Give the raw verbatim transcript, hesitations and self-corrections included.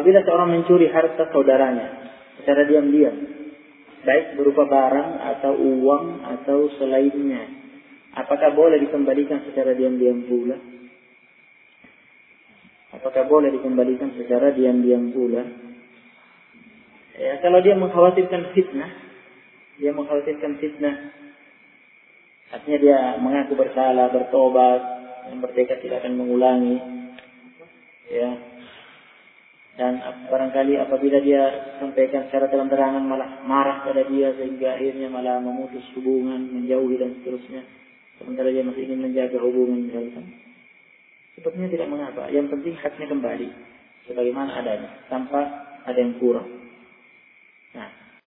apabila seorang mencuri harta saudaranya secara diam-diam, baik berupa barang atau uang atau selainnya, apakah boleh dikembalikan secara diam-diam pula? Apakah boleh dikembalikan secara diam-diam pula? Ya, kalau dia mengkhawatirkan fitnah, dia mengkhawatirkan fitnah, artinya dia mengaku bersalah, bertobat, dan bertekad tidak akan mengulangi. Ya. Dan barangkali apabila dia sampaikan secara terang-terangan malah marah pada dia sehingga akhirnya malah memutus hubungan, menjauhi dan seterusnya. Sementara dia masih ingin menjaga hubungan misalkan. Sepertinya tidak mengapa. Yang penting haknya kembali sebagaimana adanya, tanpa ada yang kurang. Nah,